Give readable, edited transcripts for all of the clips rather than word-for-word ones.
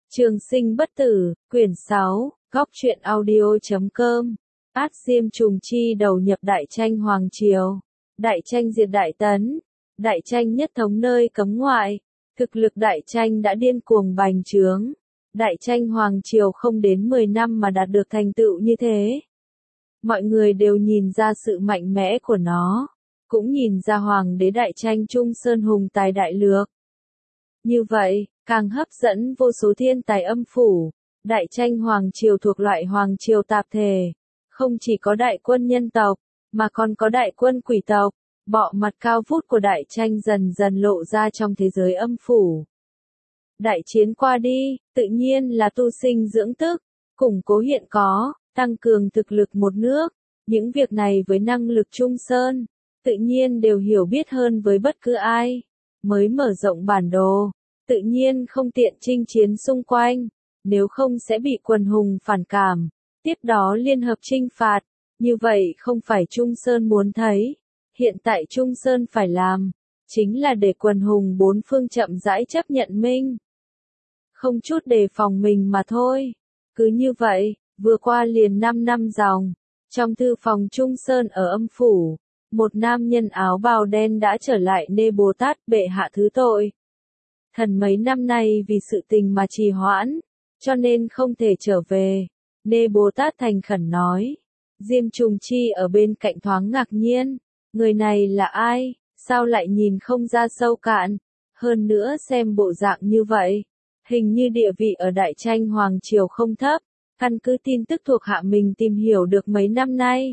Trường sinh bất tử, quyển 6, góc truyện audio.com. Át Diêm Trùng Chi đầu nhập Đại Tranh Hoàng Triều. Đại Tranh diệt Đại Tấn. Đại Tranh nhất thống nơi cấm ngoại. Thực lực Đại Tranh đã điên cuồng bành trướng. Đại Tranh Hoàng Triều không đến 10 năm mà đạt được thành tựu như thế. Mọi người đều nhìn ra sự mạnh mẽ của nó. Cũng nhìn ra Hoàng đế Đại Tranh Trung Sơn hùng tài đại lược. Như vậy, càng hấp dẫn vô số thiên tài âm phủ. Đại Tranh Hoàng Triều thuộc loại Hoàng Triều tạp thể. Không chỉ có đại quân nhân tộc, mà còn có đại quân quỷ tộc. Bọ mặt cao vút của Đại Tranh dần dần lộ ra trong thế giới âm phủ. Đại chiến qua đi, tự nhiên là tu sinh dưỡng tức, củng cố hiện có, tăng cường thực lực một nước. Những việc này với năng lực Trung Sơn, tự nhiên đều hiểu biết hơn với bất cứ ai. Mới mở rộng bản đồ, tự nhiên không tiện chinh chiến xung quanh, nếu không sẽ bị quần hùng phản cảm, tiếp đó liên hợp chinh phạt, như vậy không phải Trung Sơn muốn thấy. Hiện tại Trung Sơn phải làm, chính là để quần hùng bốn phương chậm rãi chấp nhận mình. Không chút đề phòng mình mà thôi. Cứ như vậy, vừa qua liền 5 năm dòng, trong thư phòng Trung Sơn ở âm phủ, một nam nhân áo bào đen đã trở lại nê Bồ Tát bệ hạ thứ tội. Thần mấy năm nay vì sự tình mà trì hoãn, cho nên không thể trở về. Nê Bồ Tát thành khẩn nói. Diêm Trùng Chi ở bên cạnh thoáng ngạc nhiên. Người này là ai, sao lại nhìn không ra sâu cạn, hơn nữa xem bộ dạng như vậy. Hình như địa vị ở Đại Tranh Hoàng Triều không thấp, căn cứ tin tức thuộc hạ mình tìm hiểu được mấy năm nay.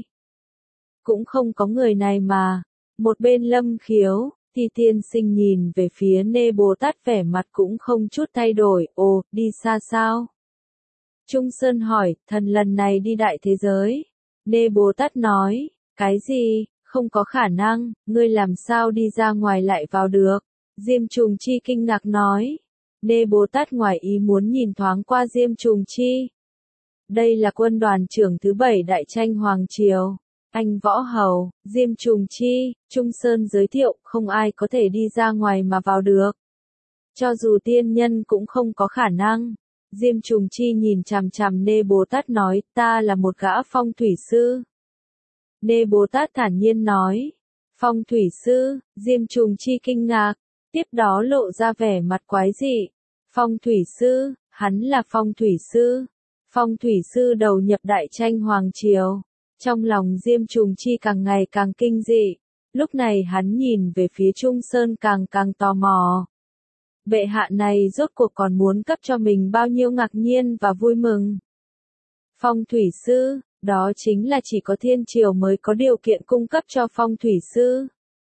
Cũng không có người này mà. Một bên Lâm Khiếu, thì tiên sinh nhìn về phía Nê Bồ Tát vẻ mặt cũng không chút thay đổi. Ồ, đi xa sao? Trung Sơn hỏi, thần lần này đi đại thế giới. Nê Bồ Tát nói, cái gì, không có khả năng, ngươi làm sao đi ra ngoài lại vào được? Diêm Trùng Chi kinh ngạc nói. Nê Bồ Tát ngoài ý muốn nhìn thoáng qua Diêm Trùng Chi. Đây là quân đoàn trưởng thứ 7 Đại Tranh Hoàng Triều. Anh Võ Hầu, Diêm Trùng Chi, Trung Sơn giới thiệu, không ai có thể đi ra ngoài mà vào được. Cho dù tiên nhân cũng không có khả năng. Diêm Trùng Chi nhìn chằm chằm Nê Bồ Tát nói, ta là một gã phong thủy sư. Nê Bồ Tát thản nhiên nói, phong thủy sư, Diêm Trùng Chi kinh ngạc, tiếp đó lộ ra vẻ mặt quái dị. Phong thủy sư, hắn là phong thủy sư. Phong thủy sư đầu nhập Đại Tranh Hoàng Triều. Trong lòng Diêm Trùng Chi càng ngày càng kinh dị. Lúc này hắn nhìn về phía Trung Sơn càng tò mò. Bệ hạ này rốt cuộc còn muốn cấp cho mình bao nhiêu ngạc nhiên và vui mừng. Phong thủy sư, đó chính là chỉ có thiên triều mới có điều kiện cung cấp cho phong thủy sư.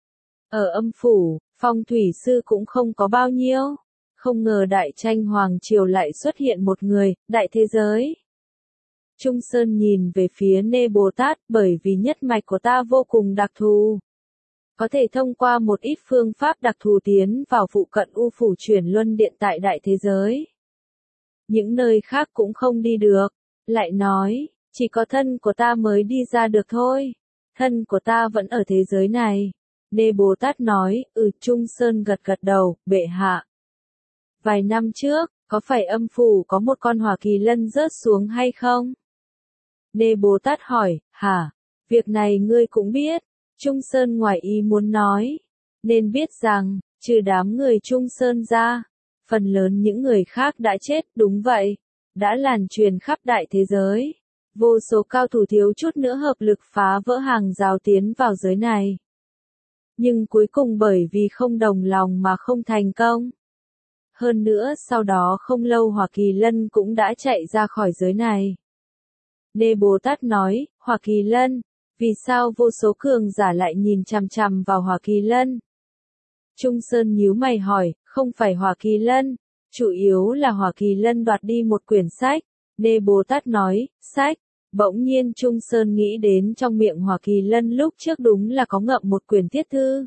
Ở âm phủ, phong thủy sư cũng không có bao nhiêu. Không ngờ Đại Tranh Hoàng Triều lại xuất hiện một người, đại thế giới. Trung Sơn nhìn về phía Nê Bồ Tát, bởi vì nhất mạch của ta vô cùng đặc thù. Có thể thông qua một ít phương pháp đặc thù tiến vào phụ cận U phủ chuyển luân điện tại đại thế giới. Những nơi khác cũng không đi được. Lại nói, chỉ có thân của ta mới đi ra được thôi. Thân của ta vẫn ở thế giới này. Nê Bồ Tát nói, Trung Sơn gật đầu, bệ hạ. Vài năm trước, có phải âm phủ có một con hỏa kỳ lân rớt xuống hay không? Nê Bồ Tát hỏi, hả? Việc này ngươi cũng biết. Trung Sơn ngoài ý muốn nói. Nên biết rằng, trừ đám người Trung Sơn ra, phần lớn những người khác đã chết, đúng vậy. Đã lan truyền khắp đại thế giới. Vô số cao thủ thiếu chút nữa hợp lực phá vỡ hàng rào tiến vào giới này. Nhưng cuối cùng bởi vì không đồng lòng mà không thành công. Hơn nữa sau đó không lâu Hỏa Kỳ Lân cũng đã chạy ra khỏi giới này. Nê Bồ Tát nói, Hỏa Kỳ Lân, vì sao vô số cường giả lại nhìn chằm chằm vào Hỏa Kỳ Lân? Trung Sơn nhíu mày hỏi, không phải Hỏa Kỳ Lân, chủ yếu là Hỏa Kỳ Lân đoạt đi một quyển sách. Nê Bồ Tát nói, sách. Bỗng nhiên Trung Sơn nghĩ đến trong miệng Hỏa Kỳ Lân lúc trước đúng là có ngậm một quyển thiết thư.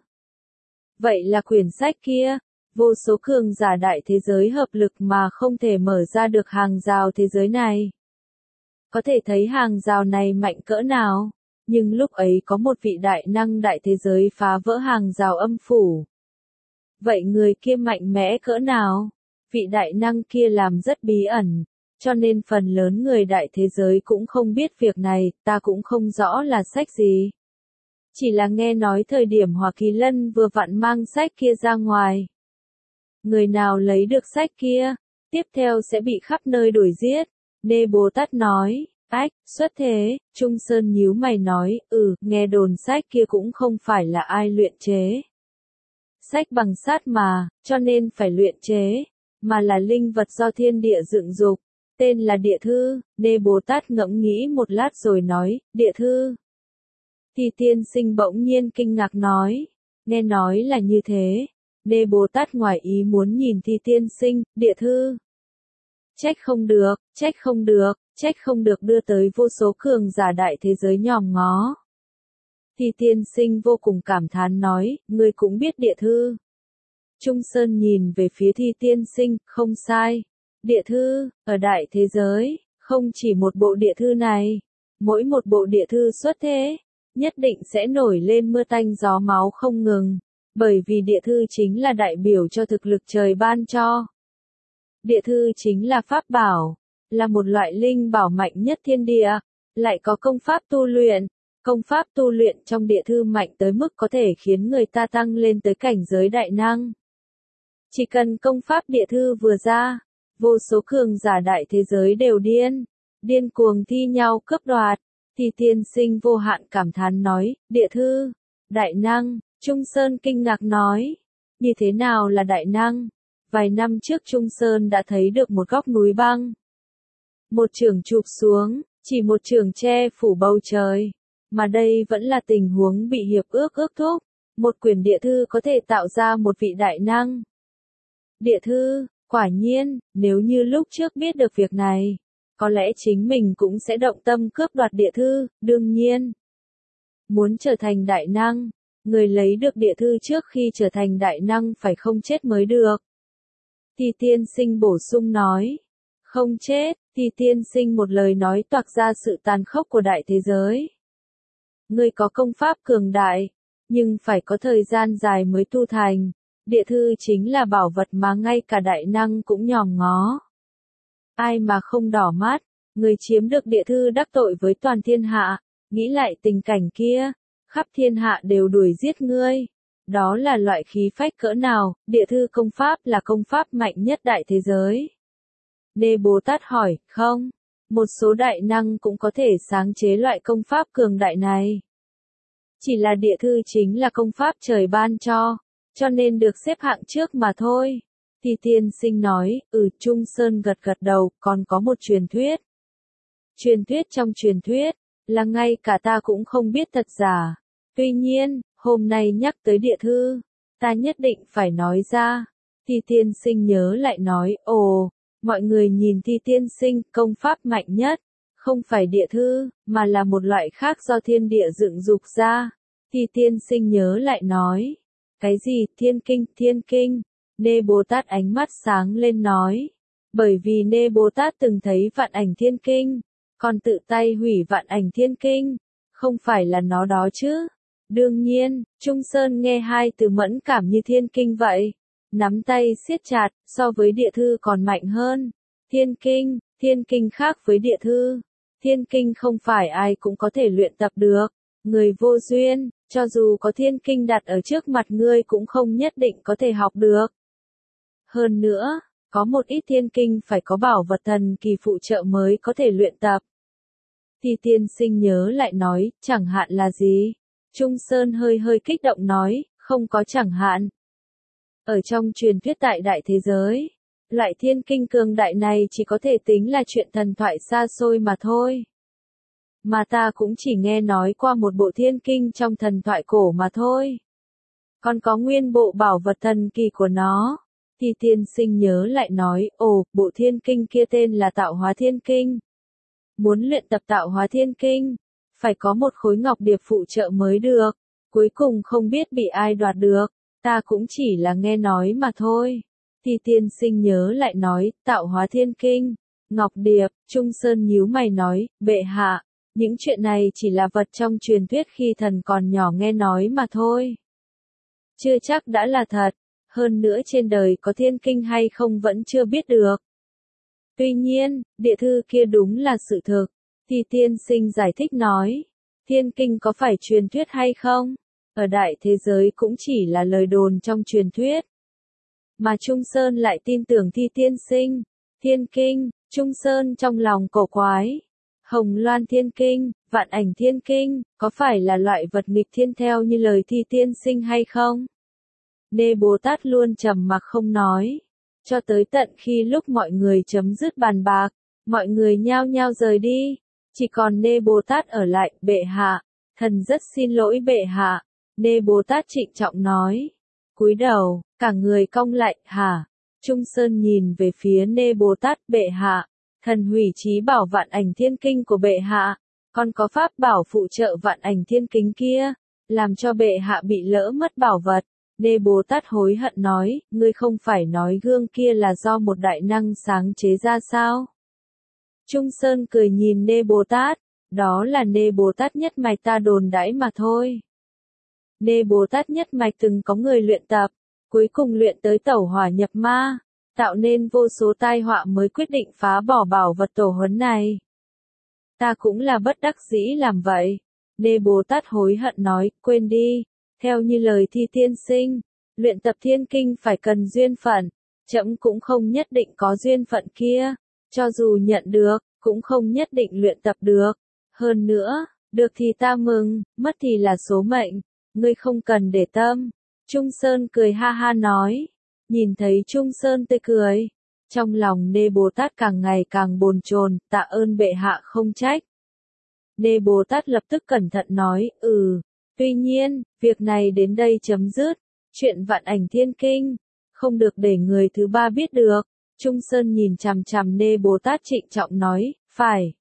Vậy là quyển sách kia. Vô số cường giả đại thế giới hợp lực mà không thể mở ra được hàng rào thế giới này. Có thể thấy hàng rào này mạnh cỡ nào, nhưng lúc ấy có một vị đại năng đại thế giới phá vỡ hàng rào âm phủ. Vậy người kia mạnh mẽ cỡ nào? vị đại năng kia làm rất bí ẩn, cho nên phần lớn người đại thế giới cũng không biết việc này, ta cũng không rõ là sách gì. Chỉ là nghe nói thời điểm Hoa Kỳ Lân vừa vặn mang sách kia ra ngoài. Người nào lấy được sách kia, tiếp theo sẽ bị khắp nơi đuổi giết. Nê Bồ Tát nói, ách, xuất thế, Trung Sơn nhíu mày nói, nghe đồn sách kia cũng không phải là ai luyện chế. Sách bằng sắt mà, cho nên phải luyện chế, mà là linh vật do thiên địa dựng dục, tên là địa thư. Nê Bồ Tát ngẫm nghĩ một lát rồi nói, địa thư. Thì tiên sinh bỗng nhiên kinh ngạc nói, nghe nói là như thế. Nê Bồ Tát ngoài ý muốn nhìn Thi tiên sinh, địa thư. Trách không được, trách không được, trách không được đưa tới vô số cường giả đại thế giới nhòm ngó. Thi tiên sinh vô cùng cảm thán nói, ngươi cũng biết địa thư. Trung Sơn nhìn về phía Thi tiên sinh, không sai. Địa thư, ở đại thế giới, không chỉ một bộ địa thư này. Mỗi một bộ địa thư xuất thế, nhất định sẽ nổi lên mưa tanh gió máu không ngừng. Bởi vì địa thư chính là đại biểu cho thực lực trời ban cho. Địa thư chính là pháp bảo, là một loại linh bảo mạnh nhất thiên địa, lại có công pháp tu luyện. Công pháp tu luyện trong địa thư mạnh tới mức có thể khiến người ta tăng lên tới cảnh giới đại năng. Chỉ cần công pháp địa thư vừa ra, vô số cường giả đại thế giới đều điên cuồng thi nhau cướp đoạt. Thì tiên sinh vô hạn cảm thán nói, địa thư, đại năng. Trung Sơn kinh ngạc nói, như thế nào là đại năng? Vài năm trước Trung Sơn đã thấy được một góc núi băng. Một chưởng chụp xuống, chỉ một chưởng che phủ bầu trời. Mà đây vẫn là tình huống bị hiệp ước thúc. Một quyển địa thư có thể tạo ra một vị đại năng. Địa thư, quả nhiên, nếu như lúc trước biết được việc này, có lẽ chính mình cũng sẽ động tâm cướp đoạt địa thư, đương nhiên. Muốn trở thành đại năng, người lấy được địa thư trước khi trở thành đại năng phải không chết mới được. Thì tiên sinh bổ sung nói, không chết. Thì tiên sinh một lời nói toạc ra sự tàn khốc của đại thế giới. Ngươi có công pháp cường đại, nhưng phải có thời gian dài mới tu thành. Địa thư chính là bảo vật mà ngay cả đại năng cũng nhòm ngó. Ai mà không đỏ mắt, người chiếm được địa thư đắc tội với toàn thiên hạ, nghĩ lại tình cảnh kia, khắp thiên hạ đều đuổi giết ngươi. Đó là loại khí phách cỡ nào, địa thư công pháp là công pháp mạnh nhất đại thế giới. Nê Bồ Tát hỏi, không, một số đại năng cũng có thể sáng chế loại công pháp cường đại này. Chỉ là địa thư chính là công pháp trời ban cho nên được xếp hạng trước mà thôi. Thì tiên sinh nói, Trung Sơn gật đầu, còn có một truyền thuyết. Truyền thuyết trong truyền thuyết, là ngay cả ta cũng không biết thật giả. Tuy nhiên, hôm nay nhắc tới địa thư, ta nhất định phải nói ra. Thì tiên sinh nhớ lại nói, mọi người nhìn Thi tiên sinh, công pháp mạnh nhất, không phải địa thư, mà là một loại khác do thiên địa dựng dục ra. Thì tiên sinh nhớ lại nói, cái gì, thiên kinh. Nê Bồ Tát ánh mắt sáng lên nói, bởi vì Nê Bồ Tát từng thấy vạn ảnh thiên kinh, còn tự tay hủy vạn ảnh thiên kinh, không phải là nó đó chứ. Đương nhiên, Trung Sơn nghe hai từ mẫn cảm như thiên kinh vậy, nắm tay siết chặt, so với địa thư còn mạnh hơn. Thiên kinh khác với địa thư. Thiên kinh không phải ai cũng có thể luyện tập được. Người vô duyên, cho dù có thiên kinh đặt ở trước mặt ngươi cũng không nhất định có thể học được. Hơn nữa, có một ít thiên kinh phải có bảo vật thần kỳ phụ trợ mới có thể luyện tập. Thì tiên sinh nhớ lại nói, chẳng hạn là gì? Trung Sơn hơi kích động nói, không có chẳng hạn. Ở trong truyền thuyết tại đại thế giới, loại thiên kinh cường đại này chỉ có thể tính là chuyện thần thoại xa xôi mà thôi. Mà ta cũng chỉ nghe nói qua một bộ thiên kinh trong thần thoại cổ mà thôi. Còn có nguyên bộ bảo vật thần kỳ của nó. Thì tiên sinh nhớ lại nói, bộ thiên kinh kia tên là Tạo Hóa Thiên Kinh. Muốn luyện tập Tạo Hóa Thiên Kinh, phải có một khối ngọc điệp phụ trợ mới được. Cuối cùng không biết bị ai đoạt được, ta cũng chỉ là nghe nói mà thôi. Thì tiên sinh nhớ lại nói, Tạo Hóa Thiên Kinh, ngọc điệp. Trung Sơn nhíu mày nói, bệ hạ, những chuyện này chỉ là vật trong truyền thuyết khi thần còn nhỏ nghe nói mà thôi. Chưa chắc đã là thật. hơn nữa trên đời có thiên kinh hay không vẫn chưa biết được. Tuy nhiên, địa thư kia đúng là sự thực. Thi tiên sinh giải thích nói, thiên kinh có phải truyền thuyết hay không? Ở đại thế giới cũng chỉ là lời đồn trong truyền thuyết. Mà Trung Sơn lại tin tưởng Thi tiên sinh. Thiên kinh, Trung Sơn trong lòng cổ quái. Hồng Loan thiên kinh, Vạn Ảnh thiên kinh, có phải là loại vật nghịch thiên theo như lời Thi tiên sinh hay không? Nê Bồ Tát luôn trầm mặc không nói. Cho tới tận khi lúc mọi người chấm dứt bàn bạc, mọi người nhao nhao rời đi. Chỉ còn Nê Bồ Tát ở lại, bệ hạ. Thần rất xin lỗi bệ hạ. Nê Bồ Tát trịnh trọng nói. Cúi đầu, cả người cong lại, hả? Trung Sơn nhìn về phía Nê Bồ Tát, bệ hạ. Thần hủy trí bảo Vạn Ảnh thiên kinh của bệ hạ. Còn có pháp bảo phụ trợ Vạn Ảnh thiên kính kia. Làm cho bệ hạ bị lỡ mất bảo vật. Nê Bồ Tát hối hận nói, ngươi không phải nói gương kia là do một đại năng sáng chế ra sao? Trung Sơn cười nhìn Nê Bồ Tát, đó là Nê Bồ Tát nhất mạch ta đồn đãi mà thôi. Nê Bồ Tát nhất mạch từng có người luyện tập, cuối cùng luyện tới tẩu hỏa nhập ma, tạo nên vô số tai họa mới quyết định phá bỏ bảo vật tổ huấn này. Ta cũng là bất đắc dĩ làm vậy. Nê Bồ Tát hối hận nói, quên đi. Theo như lời Thi tiên sinh, luyện tập thiên kinh phải cần duyên phận, trẫm cũng không nhất định có duyên phận kia, cho dù nhận được, cũng không nhất định luyện tập được. Hơn nữa, được thì ta mừng, mất thì là số mệnh, ngươi không cần để tâm. Trung Sơn cười ha ha nói, nhìn thấy Trung Sơn tươi cười, trong lòng Nê Bồ Tát càng ngày càng bồn chồn, tạ ơn bệ hạ không trách. Nê Bồ Tát lập tức cẩn thận nói, tuy nhiên, việc này đến đây chấm dứt, chuyện Vạn Ảnh thiên kinh, không được để người thứ ba biết được. Trung Sơn nhìn chằm chằm Nê Bồ Tát trịnh trọng nói, phải.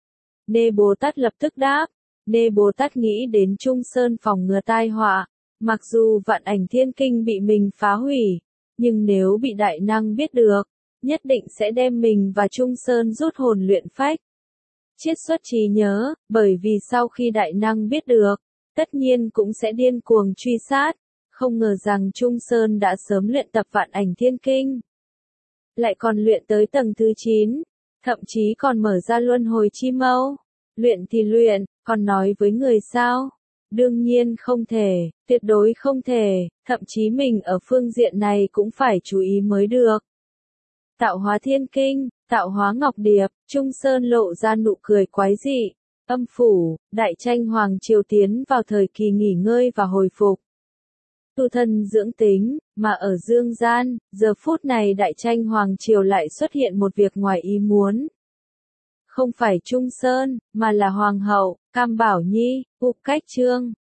Nê Bồ Tát lập tức đáp, Nê Bồ Tát nghĩ đến Trung Sơn phòng ngừa tai họa, mặc dù Vạn Ảnh thiên kinh bị mình phá hủy, nhưng nếu bị đại năng biết được, nhất định sẽ đem mình và Trung Sơn rút hồn luyện phách. Chiết xuất trí nhớ, bởi vì sau khi đại năng biết được, tất nhiên cũng sẽ điên cuồng truy sát, không ngờ rằng Trung Sơn đã sớm luyện tập Vạn Ảnh thiên kinh. Lại còn luyện tới tầng thứ 9, thậm chí còn mở ra luân hồi chi mâu. Luyện thì luyện, còn nói với người sao? Đương nhiên không thể, tuyệt đối không thể, thậm chí mình ở phương diện này cũng phải chú ý mới được. Tạo hóa thiên kinh, tạo hóa ngọc điệp, Trung Sơn lộ ra nụ cười quái dị. Âm phủ, Đại Tranh Hoàng Triều tiến vào thời kỳ nghỉ ngơi và hồi phục. Tu thân dưỡng tính, mà ở dương gian, giờ phút này Đại Tranh Hoàng Triều lại xuất hiện một việc ngoài ý muốn. Không phải Trung Sơn, mà là Hoàng hậu, Cam Bảo Nhi, U Cách Trương.